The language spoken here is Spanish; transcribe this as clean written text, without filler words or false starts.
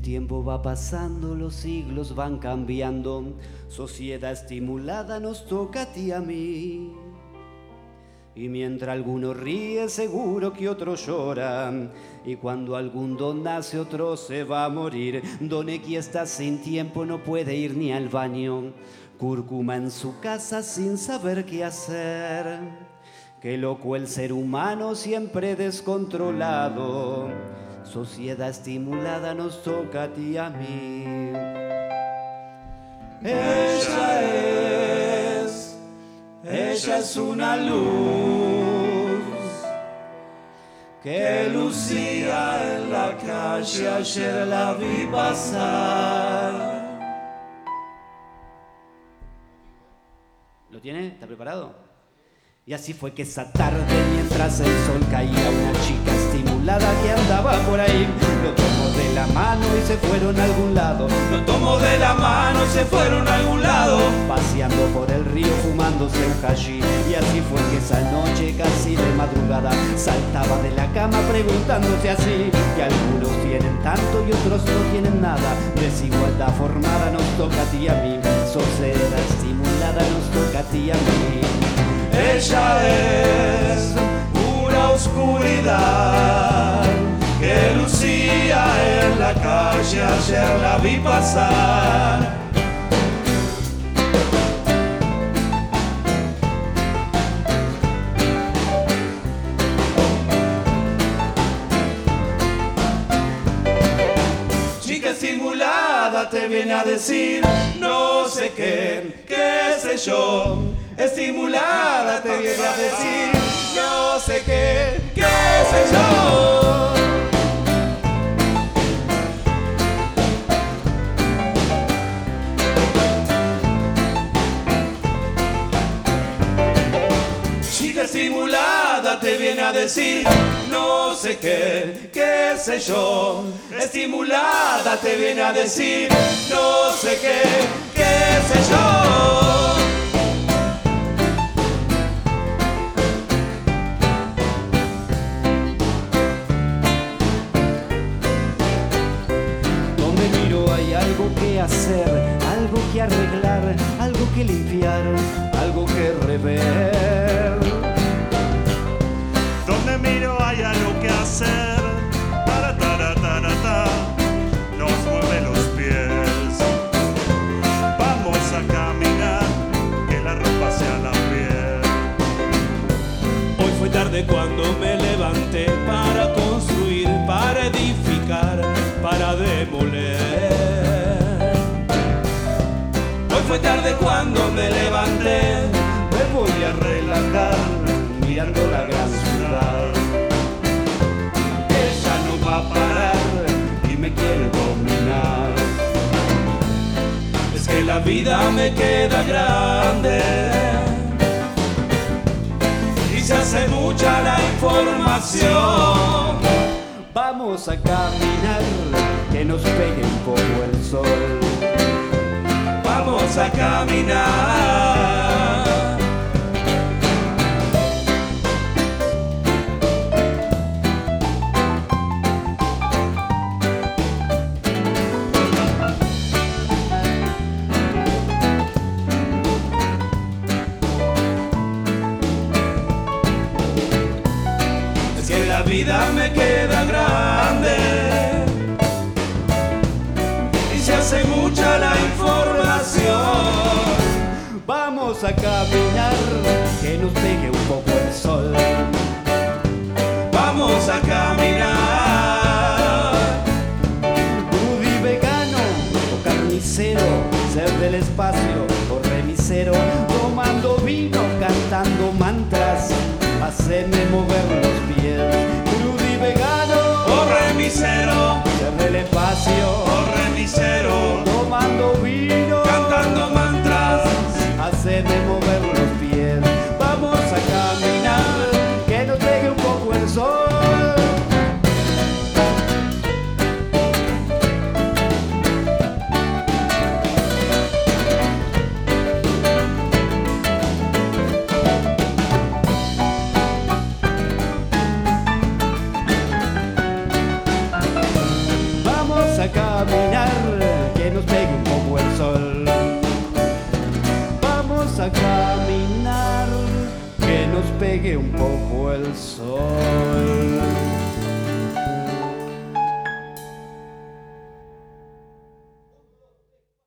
tiempo va pasando, los siglos van cambiando, sociedad estimulada nos toca a ti y a mí. Y mientras alguno ríe, seguro que otro llora. Y cuando algún don nace, otro se va a morir. Don X está sin tiempo, no puede ir ni al baño. Cúrcuma en su casa sin saber qué hacer. Qué loco el ser humano, siempre descontrolado. Sociedad estimulada nos toca a ti y a mí. Ella es una luz que lucía en la calle, ayer la vi pasar. ¿Lo tiene? ¿Está preparado? Y así fue que esa tarde, mientras el sol caía, una chica estimulada que andaba por ahí lo tomó de la mano y se fueron a algún lado. Lo tomó de la mano y se fueron a algún lado, paseando por el río, fumándose un hachís. Y así fue que esa noche, casi de madrugada, saltaba de la cama preguntándose así: que algunos tienen tanto y otros no tienen nada. Desigualdad formada nos toca a ti y a mí. Sociedad estimulada nos toca a ti y a mí. Ella es una oscuridad que lucía en la calle, ayer la vi pasar. Chica estimulada te viene a decir no sé qué sé yo. Estimulada te viene a decir no sé qué sé yo. Chica estimulada te viene a decir no sé qué sé yo. Estimulada te viene a decir no sé qué sé yo. Hacer, algo que arreglar, algo que limpiar, algo que rever. Donde miro hay algo que hacer, nos mueve los pies. Vamos a caminar, que la ropa sea la piel. Hoy fue tarde cuando me levanté para construir, para edificar, para demoler. Fue tarde cuando me levanté, me voy a relajar mirando la gran ciudad. Ella no va a parar y me quiere dominar. Es que la vida me queda grande y se hace mucha la información. Vamos a caminar, que nos pegue un poco el sol. Vamos a caminar. Es que la vida me queda grande y se hace mucha la información. Vamos a caminar, que nos pegue un poco el sol. Vamos a caminar. Rudy vegano o carnicero, ser del espacio o remisero, tomando vino, cantando mantras, haceme mover los pies. Rudy vegano o remisero, ser del espacio o remisero, tomando vino, cantando mantras, haceme mover los pies. Vamos a caminar, que nos pegue un poco el sol. Vamos a caminar. un poco el sol.